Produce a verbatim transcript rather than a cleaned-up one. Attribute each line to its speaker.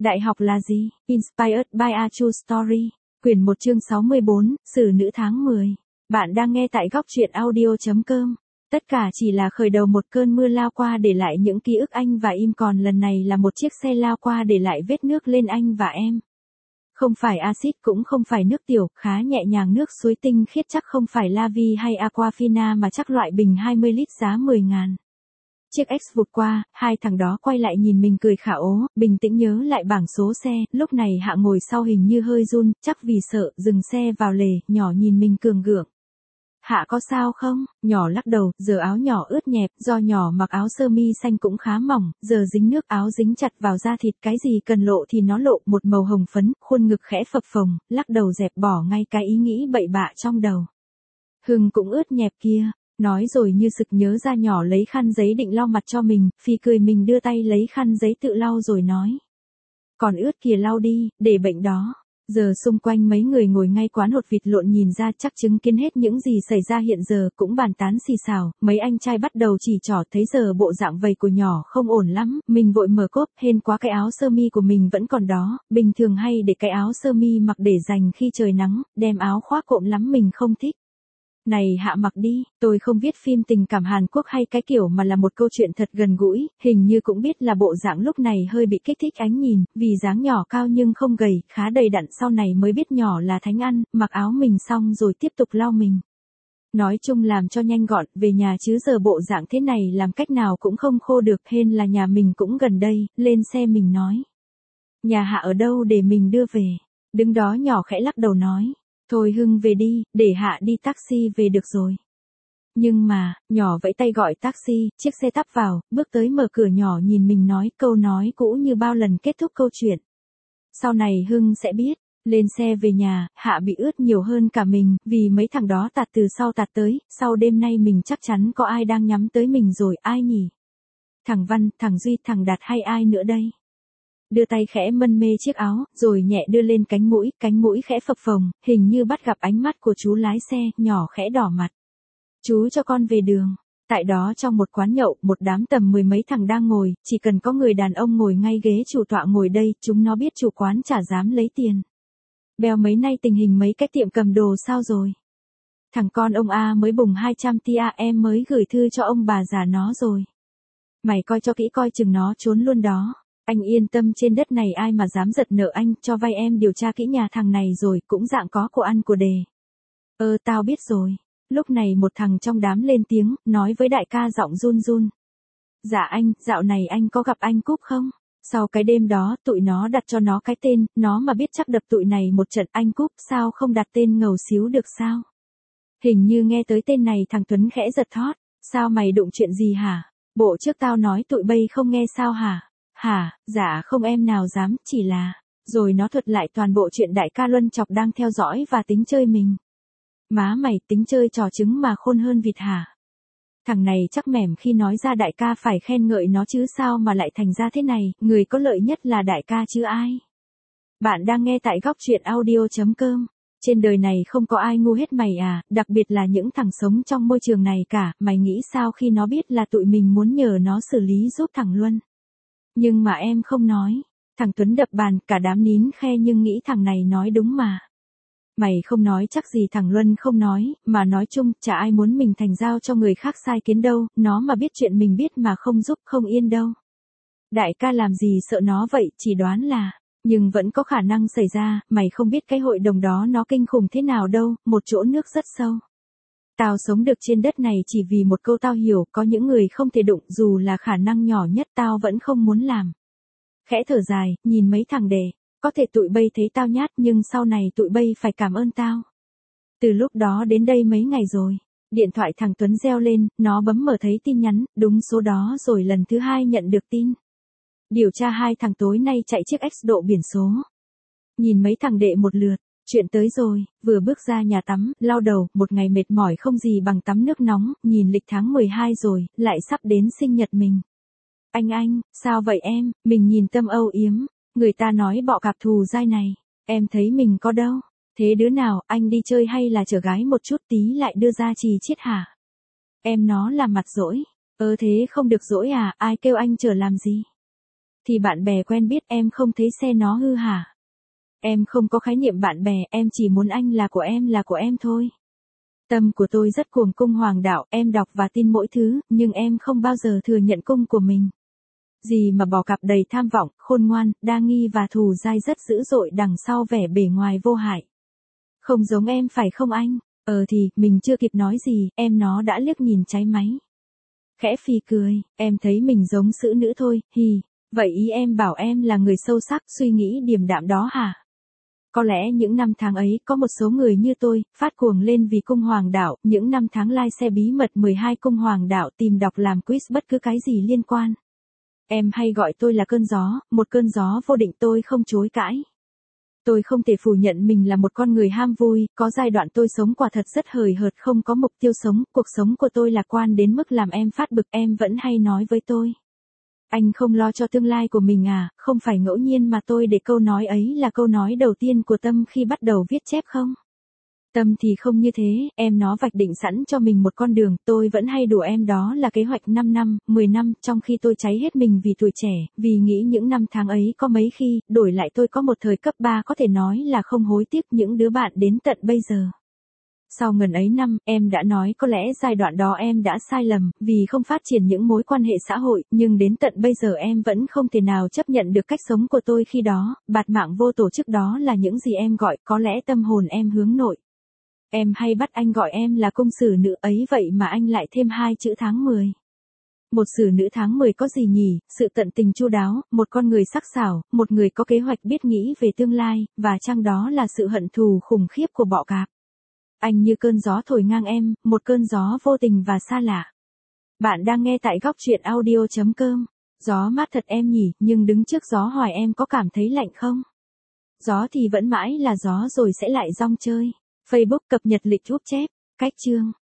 Speaker 1: Đại học là gì? Inspired by a True Story. Quyển một chương sáu mươi bốn, Xử nữ tháng mười. Bạn đang nghe tại góc truyện audio chấm com. Tất cả chỉ là khởi đầu một cơn mưa lao qua để lại những ký ức anh và im, còn lần này là một chiếc xe lao qua để lại vết nước lên anh và em. Không phải axit cũng không phải nước tiểu, khá nhẹ nhàng, nước suối tinh khiết, chắc không phải Lavi hay Aquafina mà chắc loại bình hai mươi lít giá mười ngàn. Chiếc X vụt qua, hai thằng đó quay lại nhìn mình cười khả ố, bình tĩnh nhớ lại bảng số xe, lúc này Hạ ngồi sau hình như hơi run, chắc vì sợ, dừng xe vào lề, nhỏ nhìn mình cường gượng. Hạ có sao không? Nhỏ lắc đầu, giờ áo nhỏ ướt nhẹp, do nhỏ mặc áo sơ mi xanh cũng khá mỏng, giờ dính nước, áo dính chặt vào da thịt, cái gì cần lộ thì nó lộ, một màu hồng phấn, khuôn ngực khẽ phập phồng, lắc đầu dẹp bỏ ngay cái ý nghĩ bậy bạ trong đầu. Hưng cũng ướt nhẹp kia. Nói rồi như sực nhớ ra, nhỏ lấy khăn giấy định lau mặt cho mình, Phi cười mình đưa tay lấy khăn giấy tự lau rồi nói. Còn ướt kìa, lau đi, để bệnh đó. Giờ xung quanh mấy người ngồi ngay quán hột vịt lộn nhìn ra, chắc chứng kiến hết những gì xảy ra hiện giờ, cũng bàn tán xì xào, mấy anh trai bắt đầu chỉ trỏ, thấy giờ bộ dạng vầy của nhỏ không ổn lắm, mình vội mở cốp, hên quá cái áo sơ mi của mình vẫn còn đó, bình thường hay để cái áo sơ mi mặc để dành khi trời nắng, đem áo khoác cộm lắm mình không thích. Này Hạ mặc đi, tôi không viết phim tình cảm Hàn Quốc hay cái kiểu mà là một câu chuyện thật gần gũi, hình như cũng biết là bộ dạng lúc này hơi bị kích thích ánh nhìn, vì dáng nhỏ cao nhưng không gầy, khá đầy đặn, sau này mới biết nhỏ là thánh ăn, mặc áo mình xong rồi tiếp tục lau mình. Nói chung làm cho nhanh gọn, về nhà chứ giờ bộ dạng thế này làm cách nào cũng không khô được, hên là nhà mình cũng gần đây, lên xe mình nói. Nhà Hạ ở đâu để mình đưa về? Đứng đó nhỏ khẽ lắc đầu nói. Thôi Hưng về đi, để Hạ đi taxi về được rồi. Nhưng mà, nhỏ vẫy tay gọi taxi, chiếc xe tắp vào, bước tới mở cửa, nhỏ nhìn mình nói câu nói cũ như bao lần kết thúc câu chuyện. Sau này Hưng sẽ biết, lên xe về nhà, Hạ bị ướt nhiều hơn cả mình, vì mấy thằng đó tạt từ sau tạt tới, sau đêm nay mình chắc chắn có ai đang nhắm tới mình rồi, ai nhỉ? Thằng Văn, thằng Duy, thằng Đạt hay ai nữa đây? Đưa tay khẽ mân mê chiếc áo, rồi nhẹ đưa lên cánh mũi, cánh mũi khẽ phập phồng, hình như bắt gặp ánh mắt của chú lái xe, nhỏ khẽ đỏ mặt. Chú cho con về đường. Tại đó trong một quán nhậu, một đám tầm mười mấy thằng đang ngồi, chỉ cần có người đàn ông ngồi ngay ghế chủ tọa ngồi đây, chúng nó biết chủ quán chả dám lấy tiền. Bèo mấy nay tình hình mấy cái tiệm cầm đồ sao rồi? Thằng con ông A mới bùng hai trăm tia, em mới gửi thư cho ông bà già nó rồi. Mày coi cho kỹ coi chừng nó trốn luôn đó. Anh yên tâm, trên đất này ai mà dám giật nợ anh, cho vay em điều tra kỹ nhà thằng này rồi, cũng dạng có của ăn của đề. Ơ tao biết rồi. Lúc này một thằng trong đám lên tiếng, nói với đại ca giọng run run. Dạ anh, dạo này anh có gặp anh Cúp không? Sau cái đêm đó, tụi nó đặt cho nó cái tên, nó mà biết chắc đập tụi này một trận. Anh Cúp, sao không đặt tên ngầu xíu được sao? Hình như nghe tới tên này thằng Tuấn khẽ giật thót. Sao mày đụng chuyện gì hả? Bộ trước tao nói tụi bay không nghe sao hả? Hả, dạ không em nào dám, chỉ là... Rồi nó thuật lại toàn bộ chuyện đại ca Luân Chọc đang theo dõi và tính chơi mình. Má mày, tính chơi trò trứng mà khôn hơn vịt hả? Thằng này chắc mẻm khi nói ra đại ca phải khen ngợi nó chứ sao mà lại thành ra thế này, người có lợi nhất là đại ca chứ ai. Bạn đang nghe tại góc truyện audio chấm com. Trên đời này không có ai ngu hết mày à, đặc biệt là những thằng sống trong môi trường này cả, mày nghĩ sao khi nó biết là tụi mình muốn nhờ nó xử lý giúp thằng Luân? Nhưng mà em không nói. Thằng Tuấn đập bàn, cả đám nín khe nhưng nghĩ thằng này nói đúng mà. Mày không nói chắc gì thằng Luân không nói, mà nói chung, chả ai muốn mình thành dao cho người khác sai kiến đâu, nó mà biết chuyện mình biết mà không giúp không yên đâu. Đại ca làm gì sợ nó vậy, chỉ đoán là, nhưng vẫn có khả năng xảy ra, mày không biết cái hội đồng đó nó kinh khủng thế nào đâu, một chỗ nước rất sâu. Tao sống được trên đất này chỉ vì một câu tao hiểu, có những người không thể đụng, dù là khả năng nhỏ nhất tao vẫn không muốn làm. Khẽ thở dài, nhìn mấy thằng đề, có thể tụi bay thấy tao nhát nhưng sau này tụi bay phải cảm ơn tao. Từ lúc đó đến đây mấy ngày rồi, điện thoại thằng Tuấn reo lên, nó bấm mở thấy tin nhắn, đúng số đó rồi, lần thứ hai nhận được tin. Điều tra hai thằng tối nay chạy chiếc X độ biển số. Nhìn mấy thằng đệ một lượt. Chuyện tới rồi, vừa bước ra nhà tắm, lau đầu, một ngày mệt mỏi không gì bằng tắm nước nóng, nhìn lịch tháng mười hai rồi, lại sắp đến sinh nhật mình. Anh anh, sao vậy em, mình nhìn tâm âu yếm, người ta nói bọ cạp thù dai này, em thấy mình có đâu. Thế đứa nào, anh đi chơi hay là chở gái một chút tí lại đưa ra chì chiết hả? Em nó làm mặt dỗi, ơ thế không được dỗi à, ai kêu anh chở làm gì? thì bạn bè quen biết em không thấy xe nó hư hả? Em không có khái niệm bạn bè, em chỉ muốn anh là của em là của em thôi. Tâm của tôi rất cuồng cung hoàng đạo, em đọc và tin mỗi thứ, nhưng em không bao giờ thừa nhận cung của mình. Gì mà bỏ cặp đầy tham vọng, khôn ngoan, đa nghi và thù dai rất dữ dội đằng sau vẻ bề ngoài vô hại. Không giống em phải không anh? Ờ thì, mình chưa kịp nói gì, em nó đã liếc nhìn trái máy. Khẽ phì cười, em thấy mình giống xử nữ thôi, hì. Vậy ý em bảo em là người sâu sắc, suy nghĩ điềm đạm đó hả? Có lẽ những năm tháng ấy, có một số người như tôi, phát cuồng lên vì cung hoàng đạo, những năm tháng lai xe bí mật mười hai cung hoàng đạo tìm đọc làm quiz bất cứ cái gì liên quan. Em hay gọi tôi là cơn gió, một cơn gió vô định tôi không chối cãi. Tôi không thể phủ nhận mình là một con người ham vui, có giai đoạn tôi sống quả thật rất hời hợt không có mục tiêu sống, cuộc sống của tôi lạc quan đến mức làm em phát bực, em vẫn hay nói với tôi. Anh không lo cho tương lai của mình à, không phải ngẫu nhiên mà tôi để câu nói ấy là câu nói đầu tiên của Tâm khi bắt đầu viết chép không? Tâm thì không như thế, em nó vạch định sẵn cho mình một con đường, tôi vẫn hay đùa em đó là kế hoạch năm năm, mười năm, trong khi tôi cháy hết mình vì tuổi trẻ, vì nghĩ những năm tháng ấy có mấy khi, đổi lại tôi có một thời cấp ba có thể nói là không hối tiếc những đứa bạn đến tận bây giờ. Sau ngần ấy năm, em đã nói có lẽ giai đoạn đó em đã sai lầm, vì không phát triển những mối quan hệ xã hội, nhưng đến tận bây giờ em vẫn không thể nào chấp nhận được cách sống của tôi khi đó, bạt mạng vô tổ chức đó là những gì em gọi, có lẽ tâm hồn em hướng nội. Em hay bắt anh gọi em là cung sử nữ ấy vậy mà anh lại thêm hai chữ tháng mười. Một sử nữ tháng mười có gì nhỉ, sự tận tình chu đáo, một con người sắc sảo, một người có kế hoạch biết nghĩ về tương lai, và chăng đó là sự hận thù khủng khiếp của bọ cạp. Anh như cơn gió thổi ngang em, một cơn gió vô tình và xa lạ. Bạn đang nghe tại góc truyện audio chấm com. Gió mát thật em nhỉ, nhưng đứng trước gió hoài em có cảm thấy lạnh không? Gió thì vẫn mãi là gió rồi sẽ lại rong chơi. Facebook cập nhật lịch úp chép, cách chương.